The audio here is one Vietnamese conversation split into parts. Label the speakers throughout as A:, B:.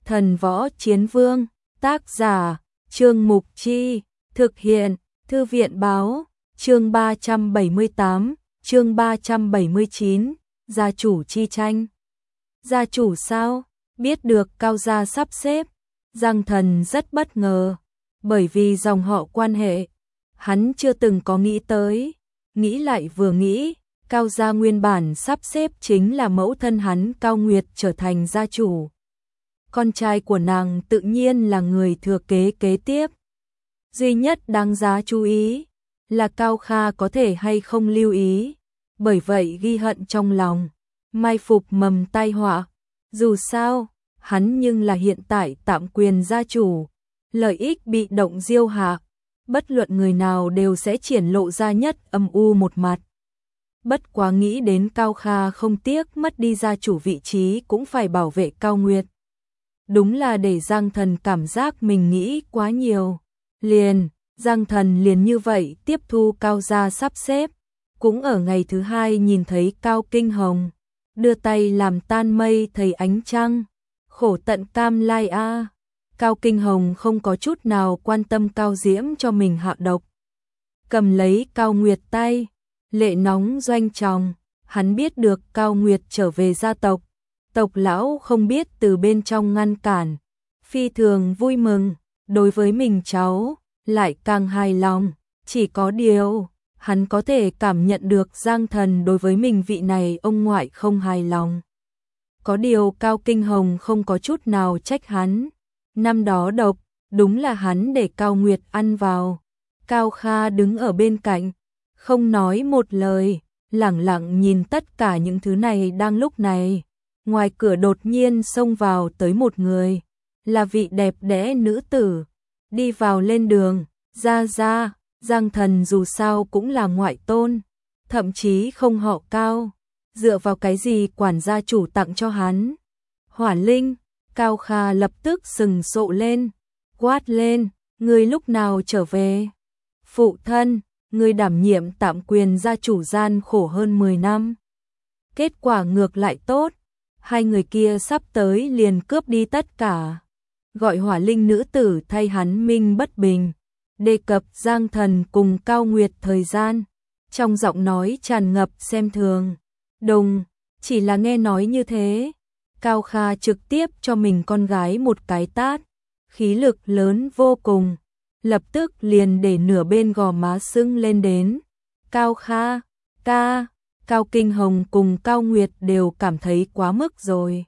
A: Thần Võ Chiến Vương, tác giả, Trương Mục Chi, thực hiện, Thư viện Báo, chương 378, chương 379, gia chủ chi tranh. Gia chủ sao? Biết được Cao gia sắp xếp, Giang Thần rất bất ngờ, bởi vì dòng họ quan hệ, hắn chưa từng có nghĩ tới, nghĩ lại vừa nghĩ, Cao gia nguyên bản sắp xếp chính là mẫu thân hắn Cao Nguyệt trở thành gia chủ. Con trai của nàng tự nhiên là người thừa kế kế tiếp. Duy nhất đáng giá chú ý là Cao Kha có thể hay không lưu ý, bởi vậy ghi hận trong lòng, mai phục mầm tai họa. Dù sao, hắn nhưng là hiện tại tạm quyền gia chủ, lợi ích bị động diêu hạ, bất luận người nào đều sẽ triển lộ ra nhất âm u một mặt. Bất quá nghĩ đến Cao Kha không tiếc mất đi gia chủ vị trí cũng phải bảo vệ Cao Nguyệt. Đúng là để Giang Thần cảm giác mình nghĩ quá nhiều. Giang Thần liền như vậy tiếp thu Cao gia sắp xếp. Cũng ở ngày thứ hai nhìn thấy Cao Kinh Hồng, đưa tay làm tan mây thấy ánh trăng, khổ tận cam lai a. Cao Kinh Hồng không có chút nào quan tâm Cao Diễm cho mình hạ độc. Cầm lấy Cao Nguyệt tay, lệ nóng doanh tròng, hắn biết được Cao Nguyệt trở về gia tộc. Tộc lão không biết từ bên trong ngăn cản, phi thường vui mừng, đối với mình cháu, lại càng hài lòng, chỉ có điều, hắn có thể cảm nhận được Giang Thần đối với mình vị này ông ngoại không hài lòng. Có điều Cao Kinh Hồng không có chút nào trách hắn, năm đó độc, đúng là hắn để Cao Nguyệt ăn vào. Cao Kha đứng ở bên cạnh, không nói một lời, lẳng lặng nhìn tất cả những thứ này đang lúc này. Ngoài cửa đột nhiên xông vào tới một người, là vị đẹp đẽ nữ tử, đi vào lên đường, ra, Giang Thần dù sao cũng là ngoại tôn, thậm chí không họ Cao, dựa vào cái gì quản gia chủ tặng cho hắn. Hỏa Linh, Cao Kha lập tức sừng sộ lên, quát lên, ngươi lúc nào trở về? Phụ thân, ngươi đảm nhiệm tạm quyền gia chủ gian khổ hơn 10 năm. Kết quả ngược lại tốt. Hai người kia sắp tới liền cướp đi tất cả. Gọi Hỏa Linh nữ tử thay hắn minh bất bình, đề cập Giang Thần cùng Cao Nguyệt thời gian, trong giọng nói tràn ngập xem thường. Đồng, chỉ là nghe nói như thế, Cao Kha trực tiếp cho mình con gái một cái tát, khí lực lớn vô cùng, lập tức liền để nửa bên gò má sưng lên đến. Cao Kha, ca. Cao Kinh Hồng cùng Cao Nguyệt đều cảm thấy quá mức rồi.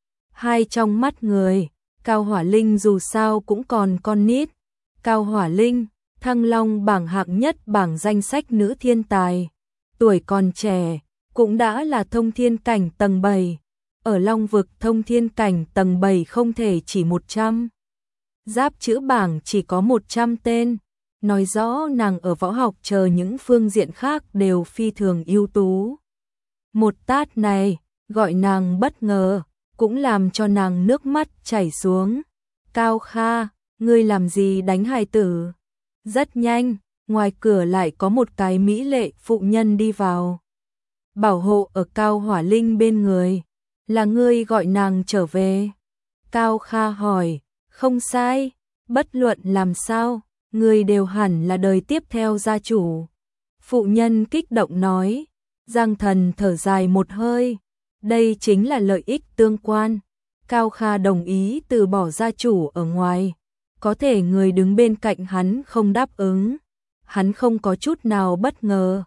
A: Hai trong mắt người, Cao Hỏa Linh dù sao cũng còn con nít. Cao Hỏa Linh, Thăng Long bảng hạng nhất bảng danh sách nữ thiên tài. Tuổi còn trẻ, cũng đã là thông thiên cảnh tầng 7. Ở Long vực thông thiên cảnh tầng 7 không thể chỉ 100. Giáp chữ bảng chỉ có 100 tên. Nói rõ nàng ở võ học chờ những phương diện khác đều phi thường ưu tú. Một tát này, gọi nàng bất ngờ, cũng làm cho nàng nước mắt chảy xuống. Cao Kha, ngươi làm gì đánh hài tử? Rất nhanh, ngoài cửa lại có một cái mỹ lệ phụ nhân đi vào. Bảo hộ ở Cao Hỏa Linh bên người, là ngươi gọi nàng trở về. Cao Kha hỏi, không sai, bất luận làm sao. Người đều hẳn là đời tiếp theo gia chủ. Phụ nhân kích động nói. Giang Thần thở dài một hơi. Đây chính là lợi ích tương quan. Cao Kha đồng ý từ bỏ gia chủ ở ngoài. Có thể người đứng bên cạnh hắn không đáp ứng. Hắn không có chút nào bất ngờ.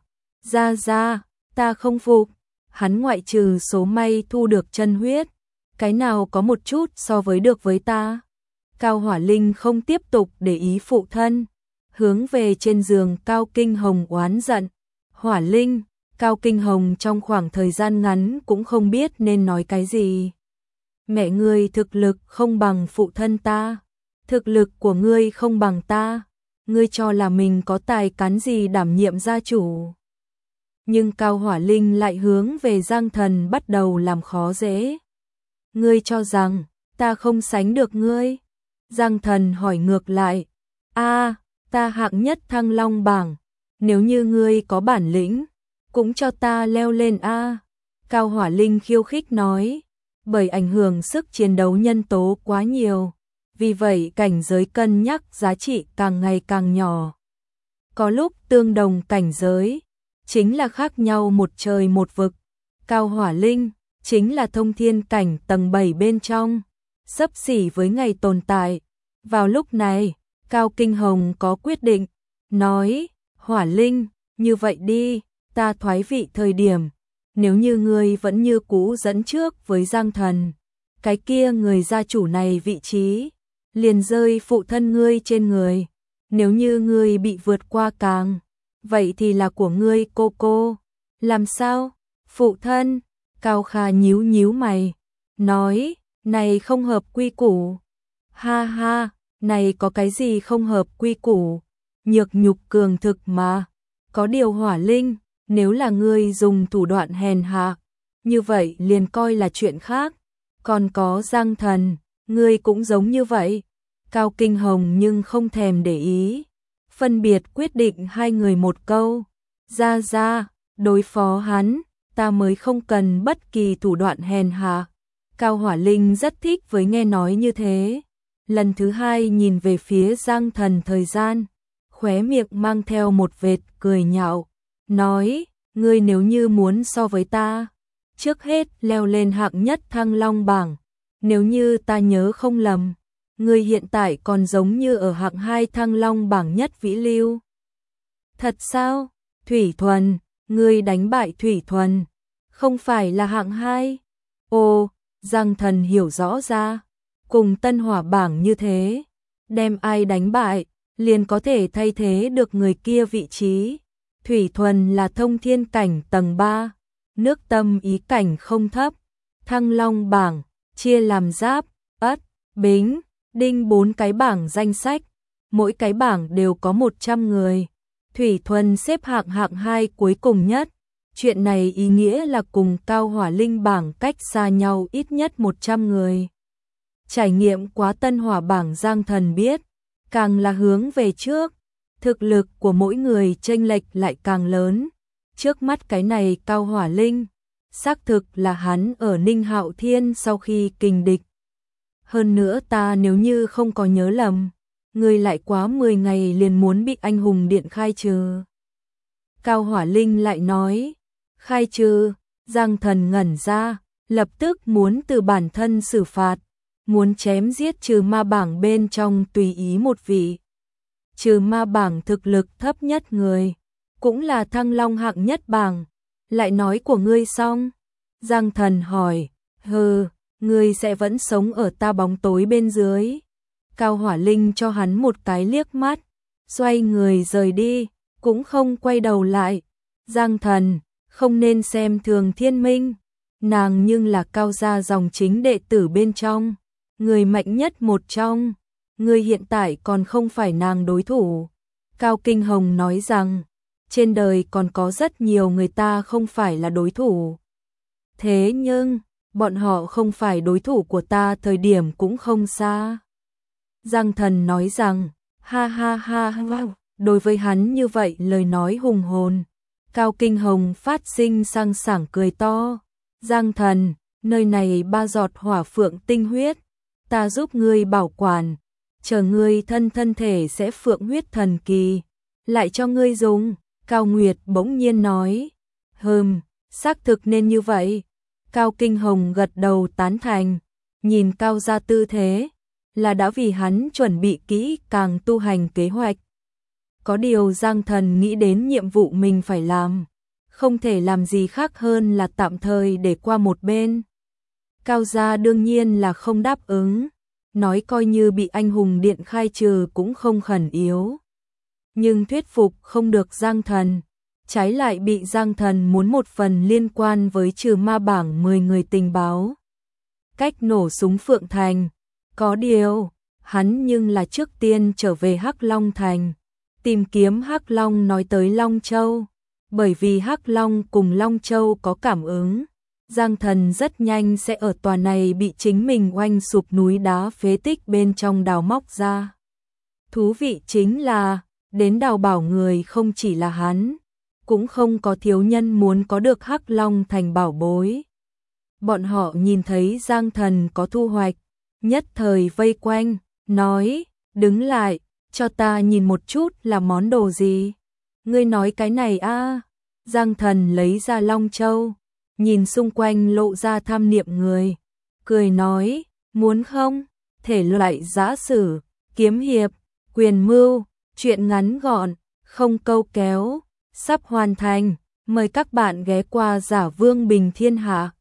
A: Ra, ta không phục. Hắn ngoại trừ số may thu được chân huyết, cái nào có một chút so với được với ta. Cao Hỏa Linh không tiếp tục để ý phụ thân, hướng về trên giường Cao Kinh Hồng oán giận. Hỏa Linh, Cao Kinh Hồng trong khoảng thời gian ngắn cũng không biết nên nói cái gì. Mẹ ngươi thực lực không bằng phụ thân ta, thực lực của ngươi không bằng ta, ngươi cho là mình có tài cán gì đảm nhiệm gia chủ. Nhưng Cao Hỏa Linh lại hướng về Giang Thần bắt đầu làm khó dễ. Ngươi cho rằng ta không sánh được ngươi? Giang Thần hỏi ngược lại, ta hạng nhất Thăng Long bảng, nếu như ngươi có bản lĩnh, cũng cho ta leo lên a. Cao Hỏa Linh khiêu khích nói, bởi ảnh hưởng sức chiến đấu nhân tố quá nhiều. Vì vậy cảnh giới cân nhắc giá trị càng ngày càng nhỏ. Có lúc tương đồng cảnh giới, chính là khác nhau một trời một vực. Cao Hỏa Linh chính là thông thiên cảnh tầng 7 bên trong, xấp xỉ với ngày tồn tại. Vào lúc này, Cao Kinh Hồng có quyết định, nói, Hỏa Linh, như vậy đi, ta thoái vị thời điểm, nếu như ngươi vẫn như cũ dẫn trước với Giang Thần, cái kia người gia chủ này vị trí, liền rơi phụ thân ngươi trên người. Nếu như ngươi bị vượt qua càng, vậy thì là của ngươi cô. Làm sao? Phụ thân, Cao Kha nhíu nhíu mày, nói, này không hợp quy củ. Ha ha, này có cái gì không hợp quy củ? Nhược nhục cường thực mà. Có điều Hỏa Linh, nếu là ngươi dùng thủ đoạn hèn hạ, như vậy liền coi là chuyện khác. Còn có Giang Thần, ngươi cũng giống như vậy. Cao Kinh Hồng nhưng không thèm để ý, phân biệt quyết định hai người một câu. Ra, đối phó hắn, ta mới không cần bất kỳ thủ đoạn hèn hạ. Cao Hỏa Linh rất thích với nghe nói như thế. Lần thứ hai nhìn về phía Giang Thần thời gian, khóe miệng mang theo một vệt cười nhạo, nói, ngươi nếu như muốn so với ta, trước hết leo lên hạng nhất Thăng Long bảng. Nếu như ta nhớ không lầm, ngươi hiện tại còn giống như ở hạng 2 Thăng Long bảng nhất Vĩ Lưu. Thật sao? Thủy Thuần, ngươi đánh bại Thủy Thuần, không phải là hạng 2? Ồ, Giang Thần hiểu rõ ra, cùng Tân Hỏa bảng như thế, đem ai đánh bại, liền có thể thay thế được người kia vị trí. Thủy Thuần là thông thiên cảnh tầng 3, nước tâm ý cảnh không thấp. Thăng Long bảng chia làm Giáp, Ất, Bính, Đinh 4 cái bảng danh sách, mỗi cái bảng đều có 100 người. Thủy Thuần xếp hạng 2 cuối cùng nhất. Chuyện này ý nghĩa là cùng Cao Hỏa Linh bảng cách xa nhau ít nhất 100 người. Trải nghiệm quá Tân Hỏa bảng Giang Thần biết, càng là hướng về trước, thực lực của mỗi người chênh lệch lại càng lớn. Trước mắt cái này Cao Hỏa Linh, xác thực là hắn ở Ninh Hạo Thiên sau khi kình địch. Hơn nữa ta nếu như không có nhớ lầm, người lại quá 10 ngày liền muốn bị anh hùng điện khai trừ. Cao Hỏa Linh lại nói, khai trừ. Giang Thần ngẩn ra, lập tức muốn từ bản thân xử phạt, muốn chém giết trừ ma bảng bên trong tùy ý một vị. Trừ ma bảng thực lực thấp nhất người, cũng là Thăng Long hạng nhất bảng. Lại nói của ngươi xong? Giang Thần hỏi, hừ, ngươi sẽ vẫn sống ở ta bóng tối bên dưới. Cao Hỏa Linh cho hắn một cái liếc mắt, xoay người rời đi, cũng không quay đầu lại. Giang Thần, không nên xem thường Thiên Minh, nàng nhưng là Cao gia dòng chính đệ tử bên trong, người mạnh nhất một trong, người hiện tại còn không phải nàng đối thủ. Cao Kinh Hồng nói rằng, trên đời còn có rất nhiều người ta không phải là đối thủ. Thế nhưng, bọn họ không phải đối thủ của ta thời điểm cũng không xa. Giang Thần nói rằng, ha, wow. Đối với hắn như vậy lời nói hùng hồn, Cao Kinh Hồng phát sinh sang sảng cười to. Giang Thần, nơi này 3 giọt hỏa phượng tinh huyết, ta giúp ngươi bảo quản, chờ ngươi thân thể sẽ phượng huyết thần kỳ, lại cho ngươi dùng. Cao Nguyệt bỗng nhiên nói, xác thực nên như vậy. Cao Kinh Hồng gật đầu tán thành, nhìn Cao gia tư thế, là đã vì hắn chuẩn bị kỹ càng tu hành kế hoạch. Có điều Giang Thần nghĩ đến nhiệm vụ mình phải làm, không thể làm gì khác hơn là tạm thời để qua một bên. Cao gia đương nhiên là không đáp ứng, nói coi như bị anh hùng điện khai trừ cũng không khẩn yếu. Nhưng thuyết phục không được Giang Thần, trái lại bị Giang Thần muốn một phần liên quan với trừ ma bảng 10 người tình báo. Cách nổ súng Phượng Thành, có điều, hắn nhưng là trước tiên trở về Hắc Long Thành, tìm kiếm Hắc Long nói tới Long Châu, bởi vì Hắc Long cùng Long Châu có cảm ứng. Giang Thần rất nhanh sẽ ở tòa này bị chính mình oanh sụp núi đá phế tích bên trong đào móc ra. Thú vị chính là, đến đào bảo người không chỉ là hắn, cũng không có thiếu nhân muốn có được Hắc Long Thành bảo bối. Bọn họ nhìn thấy Giang Thần có thu hoạch, nhất thời vây quanh, nói, đứng lại, cho ta nhìn một chút là món đồ gì. Ngươi nói cái này a? Giang Thần lấy ra Long Châu, nhìn xung quanh lộ ra tham niệm người, cười nói, muốn không? Thể loại giã sử, kiếm hiệp, quyền mưu, truyện ngắn gọn, không câu kéo, sắp hoàn thành, mời các bạn ghé qua Giả Vương Bình Thiên Hạ.